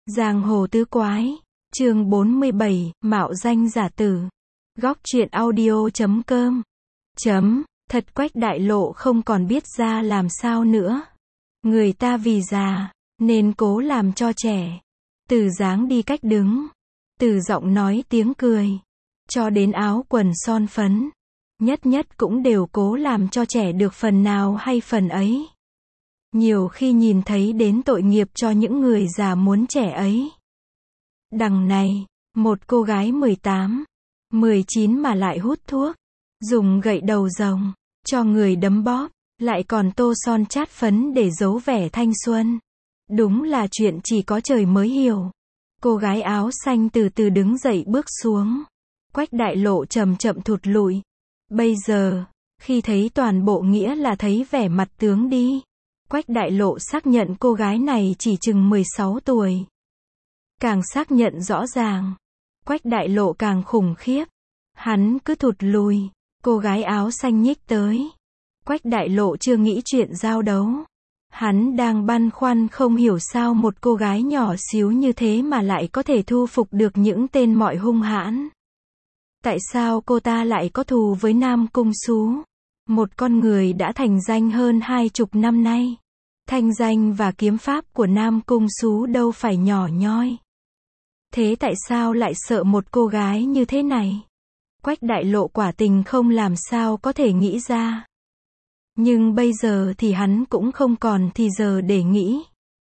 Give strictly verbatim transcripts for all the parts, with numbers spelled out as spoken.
Giang hồ tứ quái, chương bốn mươi bảy, mạo danh giả tử. Góc truyện audio chấm com. Chấm, thật Quách Đại Lộ không còn biết ra làm sao nữa. Người ta vì già, nên cố làm cho trẻ. Từ dáng đi cách đứng, từ giọng nói tiếng cười, cho đến áo quần son phấn. Nhất nhất cũng đều cố làm cho trẻ được phần nào hay phần ấy. Nhiều khi nhìn thấy đến tội nghiệp cho những người già muốn trẻ ấy. Đằng này, một cô gái mười tám, mười chín mà lại hút thuốc, dùng gậy đầu rồng, cho người đấm bóp, lại còn tô son chát phấn để giấu vẻ thanh xuân. Đúng là chuyện chỉ có trời mới hiểu. Cô gái áo xanh từ từ đứng dậy bước xuống. Quách Đại Lộ chậm chậm thụt lùi. Bây giờ, khi thấy toàn bộ nghĩa là thấy vẻ mặt tướng đi. Quách Đại Lộ xác nhận cô gái này chỉ chừng mười sáu tuổi. Càng xác nhận rõ ràng, Quách Đại Lộ càng khủng khiếp. Hắn cứ thụt lùi, cô gái áo xanh nhích tới. Quách Đại Lộ chưa nghĩ chuyện giao đấu. Hắn đang băn khoăn không hiểu sao một cô gái nhỏ xíu như thế mà lại có thể thu phục được những tên mọi hung hãn. Tại sao cô ta lại có thù với Nam Cung Sú? Một con người đã thành danh hơn hai chục năm nay. Thanh danh và kiếm pháp của Nam Cung Sú đâu phải nhỏ nhoi. Thế tại sao lại sợ một cô gái như thế này? Quách Đại Lộ quả tình không làm sao có thể nghĩ ra. Nhưng bây giờ thì hắn cũng không còn thì giờ để nghĩ.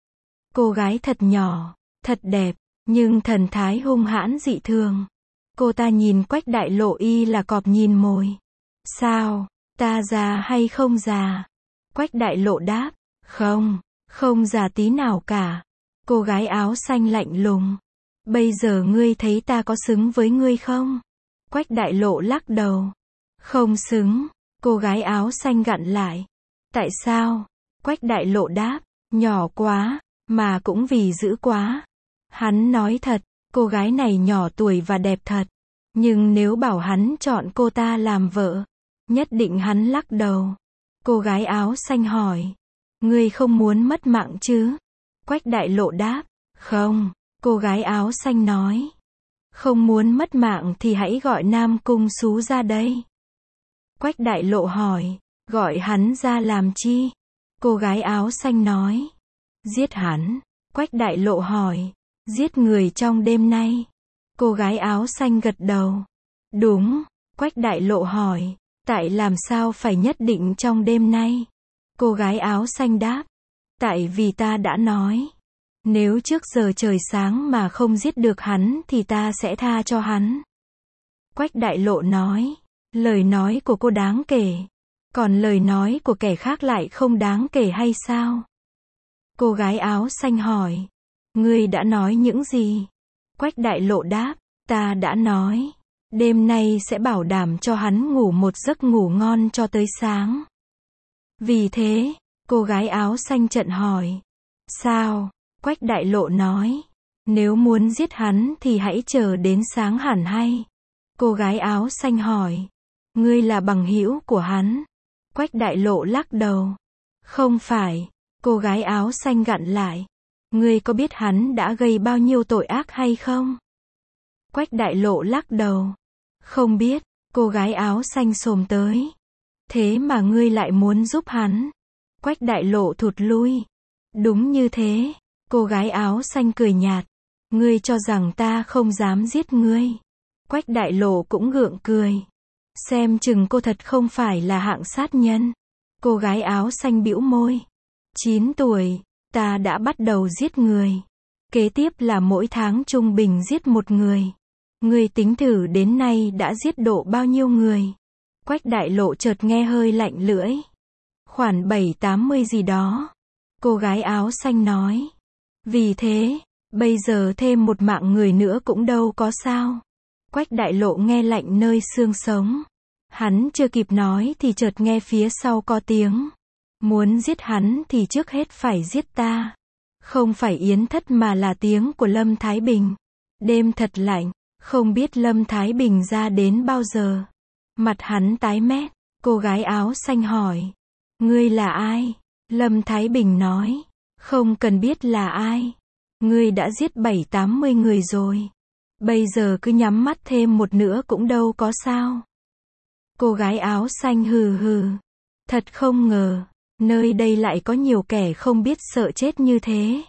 Cô gái thật nhỏ, thật đẹp, nhưng thần thái hung hãn dị thường. Cô ta nhìn Quách Đại Lộ y là cọp nhìn mồi. Sao, ta già hay không già? Quách Đại Lộ đáp, không, không già tí nào cả. Cô gái áo xanh lạnh lùng. Bây giờ ngươi thấy ta có xứng với ngươi không? Quách Đại Lộ lắc đầu. Không xứng. Cô gái áo xanh gặn lại. Tại sao? Quách Đại Lộ đáp, nhỏ quá, mà cũng vì dữ quá. Hắn nói thật, cô gái này nhỏ tuổi và đẹp thật. Nhưng nếu bảo hắn chọn cô ta làm vợ, nhất định hắn lắc đầu. Cô gái áo xanh hỏi, ngươi không muốn mất mạng chứ? Quách Đại Lộ đáp, không. Cô gái áo xanh nói, không muốn mất mạng thì hãy gọi Nam Cung Sú ra đây. Quách Đại Lộ hỏi, gọi hắn ra làm chi? Cô gái áo xanh nói, giết hắn. Quách Đại Lộ hỏi, giết người trong đêm nay? Cô gái áo xanh gật đầu. Đúng. Quách Đại Lộ hỏi, tại làm sao phải nhất định trong đêm nay? Cô gái áo xanh đáp, tại vì ta đã nói, nếu trước giờ trời sáng mà không giết được hắn thì ta sẽ tha cho hắn. Quách Đại Lộ nói, lời nói của cô đáng kể, còn lời nói của kẻ khác lại không đáng kể hay sao? Cô gái áo xanh hỏi, ngươi đã nói những gì? Quách Đại Lộ đáp, ta đã nói, đêm nay sẽ bảo đảm cho hắn ngủ một giấc ngủ ngon cho tới sáng. Vì thế, cô gái áo xanh trợn hỏi, sao? Quách Đại Lộ nói, nếu muốn giết hắn thì hãy chờ đến sáng hẳn hay. Cô gái áo xanh hỏi, ngươi là bằng hữu của hắn? Quách Đại Lộ lắc đầu, không phải. Cô gái áo xanh gặn lại, ngươi có biết hắn đã gây bao nhiêu tội ác hay không? Quách Đại Lộ lắc đầu, không biết. Cô gái áo xanh xồm tới, thế mà ngươi lại muốn giúp hắn? Quách Đại Lộ thụt lui, đúng như thế. Cô gái áo xanh cười nhạt, ngươi cho rằng ta không dám giết ngươi? Quách Đại Lộ cũng gượng cười, xem chừng cô thật không phải là hạng sát nhân. Cô gái áo xanh bĩu môi, chín tuổi, ta đã bắt đầu giết người. Kế tiếp là mỗi tháng trung bình giết một người. Ngươi tính thử đến nay đã giết độ bao nhiêu người? Quách Đại Lộ chợt nghe hơi lạnh lưỡi. Khoảng bảy tám mươi gì đó. Cô gái áo xanh nói. Vì thế, bây giờ thêm một mạng người nữa cũng đâu có sao. Quách Đại Lộ nghe lạnh nơi xương sống. Hắn chưa kịp nói thì chợt nghe phía sau có tiếng. Muốn giết hắn thì trước hết phải giết ta. Không phải Yến Thất mà là tiếng của Lâm Thái Bình. Đêm thật lạnh, không biết Lâm Thái Bình ra đến bao giờ. Mặt hắn tái mét, cô gái áo xanh hỏi. Ngươi là ai? Lâm Thái Bình nói, không cần biết là ai. Ngươi đã giết bảy tám mươi người rồi. Bây giờ cứ nhắm mắt thêm một nữa cũng đâu có sao. Cô gái áo xanh hừ hừ. Thật không ngờ, nơi đây lại có nhiều kẻ không biết sợ chết như thế.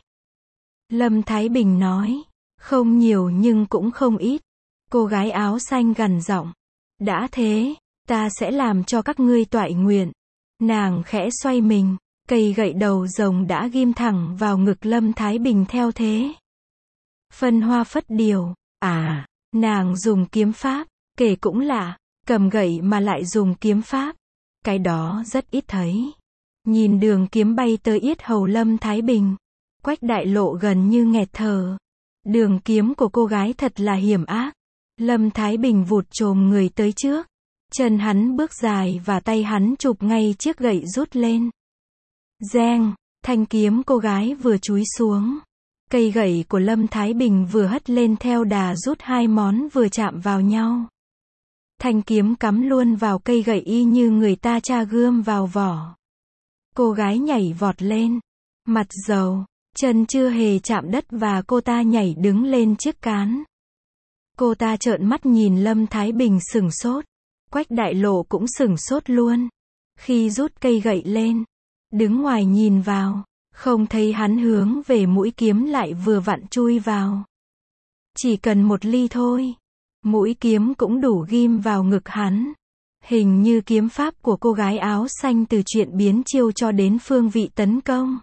Lâm Thái Bình nói, không nhiều nhưng cũng không ít. Cô gái áo xanh gằn giọng, đã thế, ta sẽ làm cho các ngươi toại nguyện. Nàng khẽ xoay mình, cây gậy đầu rồng đã ghim thẳng vào ngực Lâm Thái Bình theo thế. Phân hoa phất điều, à, nàng dùng kiếm pháp, kể cũng lạ, cầm gậy mà lại dùng kiếm pháp. Cái đó rất ít thấy. Nhìn đường kiếm bay tới yết hầu Lâm Thái Bình, Quách Đại Lộ gần như nghẹt thở. Đường kiếm của cô gái thật là hiểm ác. Lâm Thái Bình vụt chồm người tới trước. Chân hắn bước dài và tay hắn chụp ngay chiếc gậy rút lên. Reng, thanh kiếm cô gái vừa chúi xuống. Cây gậy của Lâm Thái Bình vừa hất lên theo đà rút, hai món vừa chạm vào nhau. Thanh kiếm cắm luôn vào cây gậy y như người ta tra gươm vào vỏ. Cô gái nhảy vọt lên. Mặt dầu, chân chưa hề chạm đất và cô ta nhảy đứng lên chiếc cán. Cô ta trợn mắt nhìn Lâm Thái Bình sửng sốt. Quách Đại Lộ cũng sửng sốt luôn. Khi rút cây gậy lên, đứng ngoài nhìn vào, không thấy hắn hướng về mũi kiếm lại vừa vặn chui vào. Chỉ cần một ly thôi, mũi kiếm cũng đủ ghim vào ngực hắn. Hình như kiếm pháp của cô gái áo xanh từ chuyện biến chiêu cho đến phương vị tấn công.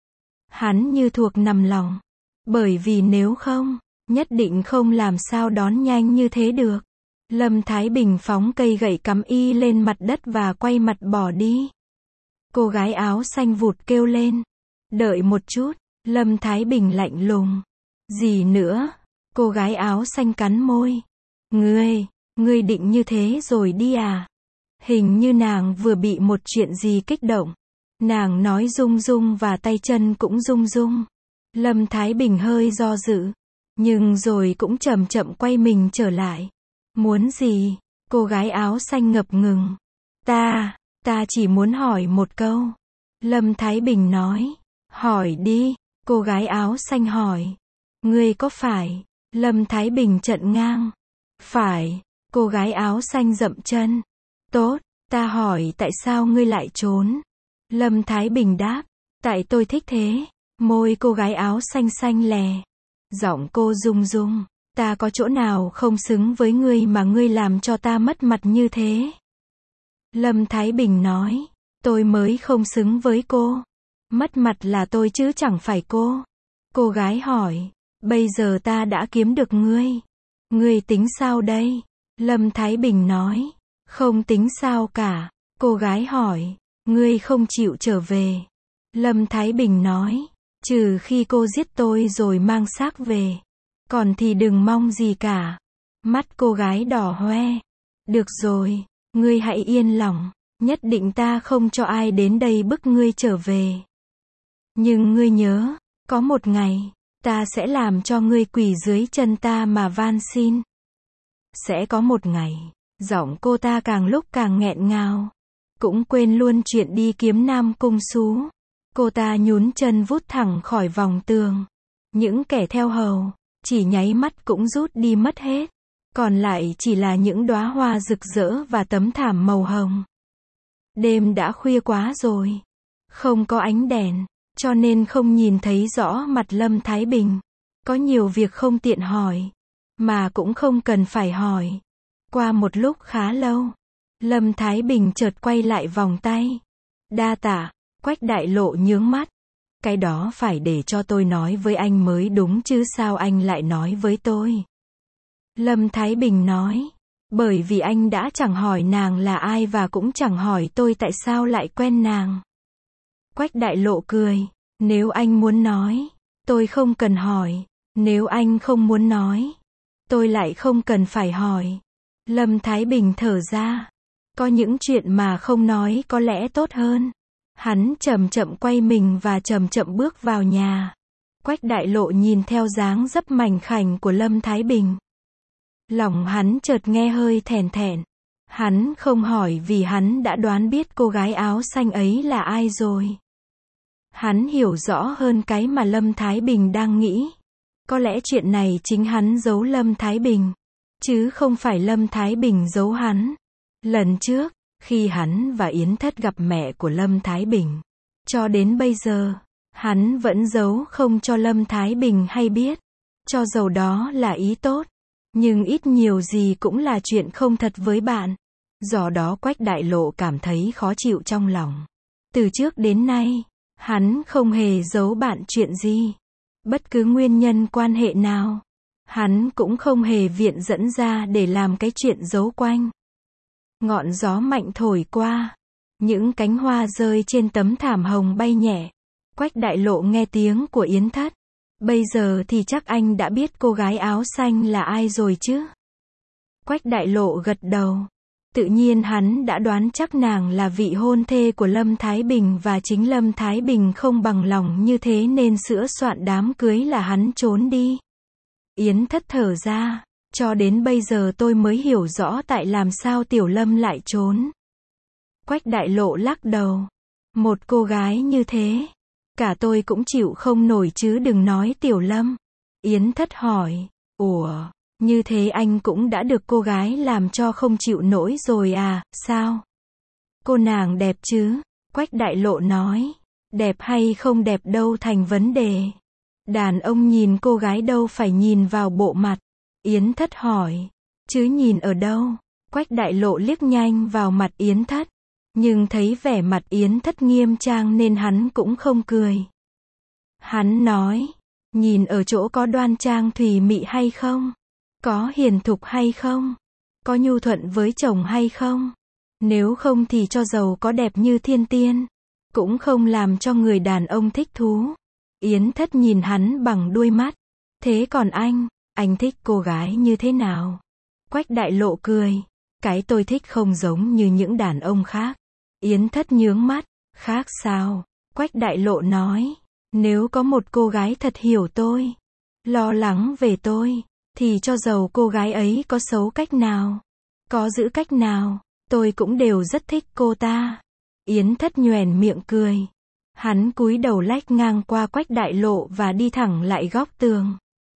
Hắn như thuộc nằm lòng. Bởi vì nếu không, nhất định không làm sao đón nhanh như thế được. Lâm Thái Bình phóng cây gậy cắm y lên mặt đất và quay mặt bỏ đi. Cô gái áo xanh vụt kêu lên. Đợi một chút, Lâm Thái Bình lạnh lùng. Gì nữa? Cô gái áo xanh cắn môi. Ngươi, ngươi định như thế rồi đi à? Hình như nàng vừa bị một chuyện gì kích động. Nàng nói rung rung và tay chân cũng rung rung. Lâm Thái Bình hơi do dự, nhưng rồi cũng chậm chậm quay mình trở lại. Muốn gì? Cô gái áo xanh ngập ngừng. Ta, ta chỉ muốn hỏi một câu. Lâm Thái Bình nói. Hỏi đi. Cô gái áo xanh hỏi. Ngươi có phải? Lâm Thái Bình trợn ngang. Phải. Cô gái áo xanh dậm chân. Tốt, ta hỏi tại sao ngươi lại trốn? Lâm Thái Bình đáp. Tại tôi thích thế. Môi cô gái áo xanh xanh lè. Giọng cô rung rung. Ta có chỗ nào không xứng với ngươi mà ngươi làm cho ta mất mặt như thế? Lâm Thái Bình nói. Tôi mới không xứng với cô. Mất mặt là tôi chứ chẳng phải cô. Cô gái hỏi. Bây giờ ta đã kiếm được ngươi. Ngươi tính sao đây? Lâm Thái Bình nói. Không tính sao cả. Cô gái hỏi. Ngươi không chịu trở về. Lâm Thái Bình nói. Trừ khi cô giết tôi rồi mang xác về. Còn thì đừng mong gì cả. Mắt cô gái đỏ hoe. Được rồi, ngươi hãy yên lòng. Nhất định ta không cho ai đến đây bức ngươi trở về. Nhưng ngươi nhớ, có một ngày, ta sẽ làm cho ngươi quỳ dưới chân ta mà van xin. Sẽ có một ngày, giọng cô ta càng lúc càng nghẹn ngào. Cũng quên luôn chuyện đi kiếm Nam Cung Sú. Cô ta nhún chân vút thẳng khỏi vòng tường. Những kẻ theo hầu, chỉ nháy mắt cũng rút đi mất hết. Còn lại chỉ là những đóa hoa rực rỡ và tấm thảm màu hồng. Đêm đã khuya quá rồi. Không có ánh đèn, cho nên không nhìn thấy rõ mặt Lâm Thái Bình. Có nhiều việc không tiện hỏi, mà cũng không cần phải hỏi. Qua một lúc khá lâu, Lâm Thái Bình chợt quay lại vòng tay. Đa tạ. Quách Đại Lộ nhướng mắt. Cái đó phải để cho tôi nói với anh mới đúng chứ sao anh lại nói với tôi? Lâm Thái Bình nói. Bởi vì anh đã chẳng hỏi nàng là ai và cũng chẳng hỏi tôi tại sao lại quen nàng. Quách Đại Lộ cười. Nếu anh muốn nói, tôi không cần hỏi. Nếu anh không muốn nói, tôi lại không cần phải hỏi. Lâm Thái Bình thở ra. Có những chuyện mà không nói có lẽ tốt hơn. Hắn chậm chậm quay mình và chậm chậm bước vào nhà. Quách Đại Lộ nhìn theo dáng dấp mảnh khảnh của Lâm Thái Bình. Lòng hắn chợt nghe hơi thèn thèn. Hắn không hỏi vì hắn đã đoán biết cô gái áo xanh ấy là ai rồi. Hắn hiểu rõ hơn cái mà Lâm Thái Bình đang nghĩ. Có lẽ chuyện này chính hắn giấu Lâm Thái Bình, chứ không phải Lâm Thái Bình giấu hắn. Lần trước, khi hắn và Yến Thất gặp mẹ của Lâm Thái Bình, cho đến bây giờ, hắn vẫn giấu không cho Lâm Thái Bình hay biết. Cho dầu đó là ý tốt, nhưng ít nhiều gì cũng là chuyện không thật với bạn. Do đó Quách Đại Lộ cảm thấy khó chịu trong lòng. Từ trước đến nay, hắn không hề giấu bạn chuyện gì. Bất cứ nguyên nhân quan hệ nào, hắn cũng không hề viện dẫn ra để làm cái chuyện giấu quanh. Ngọn gió mạnh thổi qua, những cánh hoa rơi trên tấm thảm hồng bay nhẹ. Quách Đại Lộ nghe tiếng của Yến Thất. Bây giờ thì chắc anh đã biết cô gái áo xanh là ai rồi chứ? Quách Đại Lộ gật đầu. Tự nhiên hắn đã đoán chắc nàng là vị hôn thê của Lâm Thái Bình và chính Lâm Thái Bình không bằng lòng như thế nên sửa soạn đám cưới là hắn trốn đi. Yến Thất thở ra, cho đến bây giờ tôi mới hiểu rõ tại làm sao Tiểu Lâm lại trốn. Quách Đại Lộ lắc đầu. Một cô gái như thế, cả tôi cũng chịu không nổi chứ đừng nói Tiểu Lâm. Yến Thất hỏi, ủa, như thế anh cũng đã được cô gái làm cho không chịu nổi rồi à, sao? Cô nàng đẹp chứ? Quách Đại Lộ nói, đẹp hay không đẹp đâu thành vấn đề. Đàn ông nhìn cô gái đâu phải nhìn vào bộ mặt. Yến Thất hỏi, chứ nhìn ở đâu? Quách Đại Lộ liếc nhanh vào mặt Yến Thất, nhưng thấy vẻ mặt Yến Thất nghiêm trang nên hắn cũng không cười. Hắn nói, nhìn ở chỗ có đoan trang thùy mị hay không? Có hiền thục hay không? Có nhu thuận với chồng hay không? Nếu không thì cho dầu có đẹp như thiên tiên, cũng không làm cho người đàn ông thích thú. Yến Thất nhìn hắn bằng đuôi mắt. Thế còn anh, anh thích cô gái như thế nào? Quách Đại Lộ cười. Cái tôi thích không giống như những đàn ông khác. Yến Thất nhướng mắt. Khác sao? Quách Đại Lộ nói. Nếu có một cô gái thật hiểu tôi, lo lắng về tôi, thì cho dầu cô gái ấy có xấu cách nào, có giữ cách nào, tôi cũng đều rất thích cô ta. Yến Thất nhoẻn miệng cười. Hắn cúi đầu lách ngang qua Quách Đại Lộ và đi thẳng lại góc tường.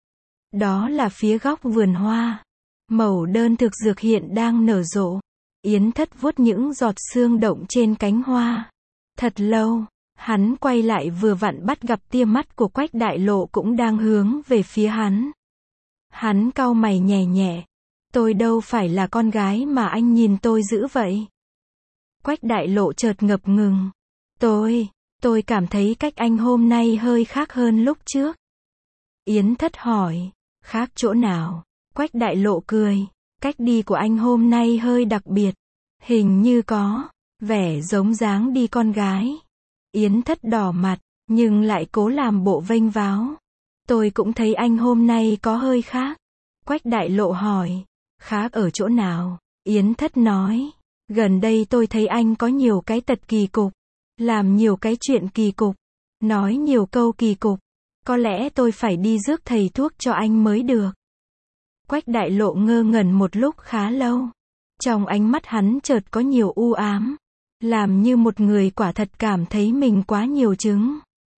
Đó là phía góc vườn hoa. Màu đơn thực dược hiện đang nở rộ. Yến Thất vuốt những giọt sương động trên cánh hoa. Thật lâu, hắn quay lại vừa vặn bắt gặp tia mắt của Quách Đại Lộ cũng đang hướng về phía hắn. Hắn cau mày nhẹ nhẹ. Tôi đâu phải là con gái mà anh nhìn tôi dữ vậy. Quách Đại Lộ chợt ngập ngừng. Tôi, tôi cảm thấy cách anh hôm nay hơi khác hơn lúc trước. Yến Thất hỏi, khác chỗ nào? Quách Đại Lộ cười, cách đi của anh hôm nay hơi đặc biệt. Hình như có vẻ giống dáng đi con gái. Yến Thất đỏ mặt, nhưng lại cố làm bộ vênh váo. Tôi cũng thấy anh hôm nay có hơi khác. Quách Đại Lộ hỏi, khác ở chỗ nào? Yến Thất nói, gần đây tôi thấy anh có nhiều cái tật kỳ cục, làm nhiều cái chuyện kỳ cục, nói nhiều câu kỳ cục. Có lẽ tôi phải đi rước thầy thuốc cho anh mới được. Quách Đại Lộ ngơ ngẩn một lúc khá lâu. Trong ánh mắt hắn chợt có nhiều u ám, làm như một người quả thật cảm thấy mình quá nhiều chứng.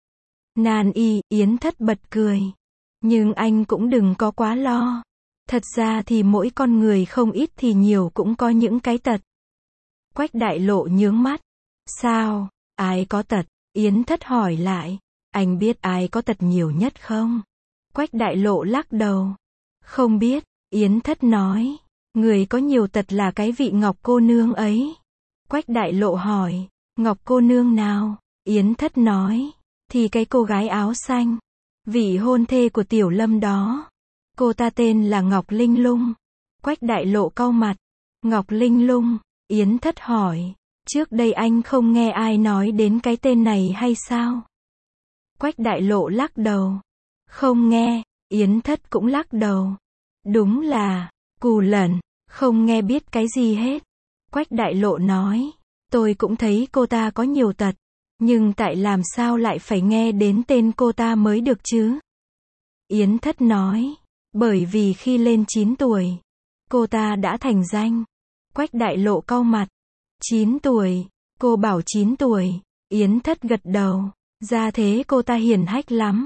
Nan y, Yến Thất bật cười. Nhưng anh cũng đừng có quá lo. Thật ra thì mỗi con người không ít thì nhiều cũng có những cái tật. Quách Đại Lộ nhướng mắt. Sao? Ai có tật? Yến Thất hỏi lại. Anh biết ai có tật nhiều nhất không? Quách Đại Lộ lắc đầu. Không biết, Yến Thất nói. Người có nhiều tật là cái vị Ngọc cô nương ấy. Quách Đại Lộ hỏi. Ngọc cô nương nào? Yến Thất nói. Thì cái cô gái áo xanh, vị hôn thê của Tiểu Lâm đó. Cô ta tên là Ngọc Linh Lung. Quách Đại Lộ cau mặt. Ngọc Linh Lung? Yến Thất hỏi. Trước đây anh không nghe ai nói đến cái tên này hay sao? Quách Đại Lộ lắc đầu. Không nghe. Yến Thất cũng lắc đầu. Đúng là cù lần, không nghe biết cái gì hết. Quách Đại Lộ nói. Tôi cũng thấy cô ta có nhiều tật, nhưng tại làm sao lại phải nghe đến tên cô ta mới được chứ? Yến Thất nói. Bởi vì khi lên chín tuổi, cô ta đã thành danh. Quách Đại Lộ cau mặt. chín tuổi, cô bảo chín tuổi. Yến Thất gật đầu. Ra thế cô ta hiển hách lắm.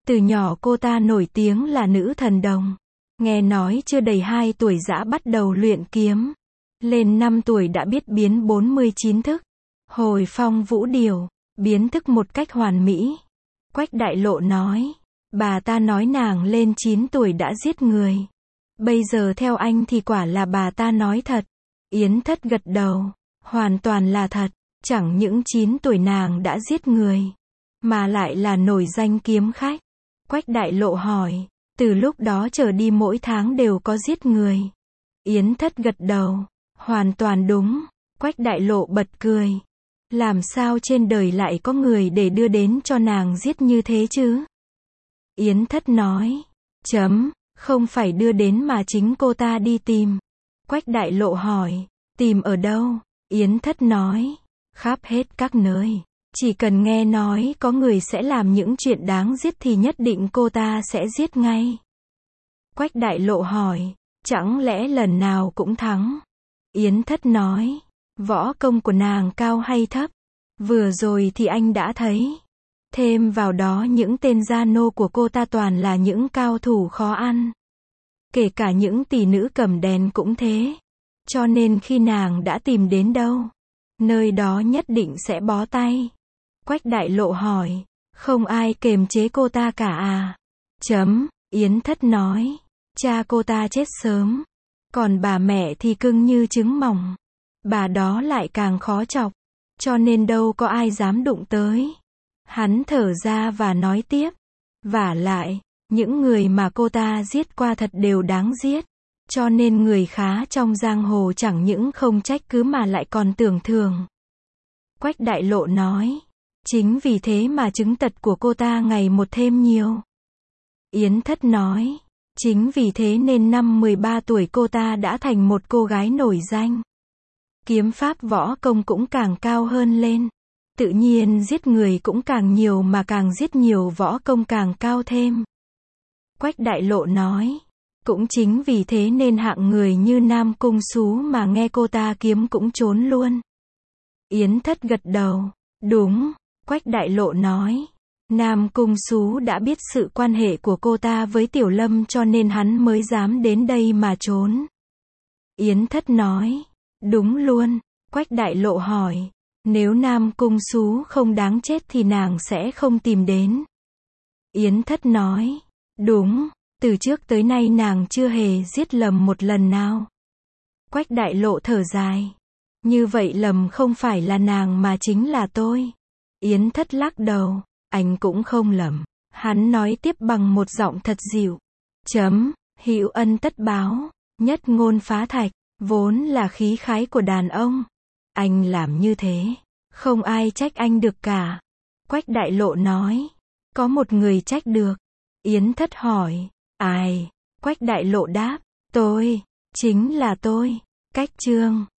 Từ nhỏ cô ta nổi tiếng là nữ thần đồng. Nghe nói chưa đầy hai tuổi đã bắt đầu luyện kiếm. Lên năm tuổi đã biết biến bốn mươi chín thức. Hồi phong vũ điều, biến thức một cách hoàn mỹ. Quách Đại Lộ nói, bà ta nói nàng lên chín tuổi đã giết người. Bây giờ theo anh thì quả là bà ta nói thật. Yến Thất gật đầu, hoàn toàn là thật, chẳng những chín tuổi nàng đã giết người, mà lại là nổi danh kiếm khách. Quách Đại Lộ hỏi, từ lúc đó trở đi mỗi tháng đều có giết người. Yến Thất gật đầu, hoàn toàn đúng. Quách Đại Lộ bật cười. Làm sao trên đời lại có người để đưa đến cho nàng giết như thế chứ? Yến Thất nói, chấm, không phải đưa đến mà chính cô ta đi tìm. Quách Đại Lộ hỏi, tìm ở đâu? Yến Thất nói, khắp hết các nơi. Chỉ cần nghe nói có người sẽ làm những chuyện đáng giết thì nhất định cô ta sẽ giết ngay. Quách Đại Lộ hỏi, chẳng lẽ lần nào cũng thắng? Yến Thất nói, võ công của nàng cao hay thấp? Vừa rồi thì anh đã thấy. Thêm vào đó những tên gia nô của cô ta toàn là những cao thủ khó ăn. Kể cả những tỷ nữ cầm đèn cũng thế. Cho nên khi nàng đã tìm đến đâu, nơi đó nhất định sẽ bó tay. Quách Đại Lộ hỏi, không ai kềm chế cô ta cả à? Chấm, Yến Thất nói, cha cô ta chết sớm. Còn bà mẹ thì cưng như trứng mỏng. Bà đó lại càng khó chọc. Cho nên đâu có ai dám đụng tới. Hắn thở ra và nói tiếp. Vả lại, những người mà cô ta giết qua thật đều đáng giết. Cho nên người khá trong giang hồ chẳng những không trách cứ mà lại còn tưởng thường. Quách Đại Lộ nói, chính vì thế mà chứng tật của cô ta ngày một thêm nhiều. Yến Thất nói, chính vì thế nên năm mười ba tuổi cô ta đã thành một cô gái nổi danh. Kiếm pháp võ công cũng càng cao hơn lên. Tự nhiên giết người cũng càng nhiều mà càng giết nhiều võ công càng cao thêm. Quách Đại Lộ nói, cũng chính vì thế nên hạng người như Nam Cung Sú mà nghe cô ta kiếm cũng trốn luôn. Yến Thất gật đầu, đúng. Quách Đại Lộ nói, Nam Cung Sú đã biết sự quan hệ của cô ta với Tiểu Lâm cho nên hắn mới dám đến đây mà trốn. Yến Thất nói, đúng luôn. Quách Đại Lộ hỏi, nếu Nam Cung Sú không đáng chết thì nàng sẽ không tìm đến. Yến Thất nói, đúng, từ trước tới nay nàng chưa hề giết lầm một lần nào. Quách Đại Lộ thở dài, như vậy lầm không phải là nàng mà chính là tôi. Yến Thất lắc đầu, anh cũng không lầm. Hắn nói tiếp bằng một giọng thật dịu. Chấm, hữu ân tất báo, nhất ngôn phá thạch, vốn là khí khái của đàn ông. Anh làm như thế, không ai trách anh được cả. Quách Đại Lộ nói, có một người trách được. Yến Thất hỏi, ai? Quách Đại Lộ đáp, tôi, chính là tôi. Cách chương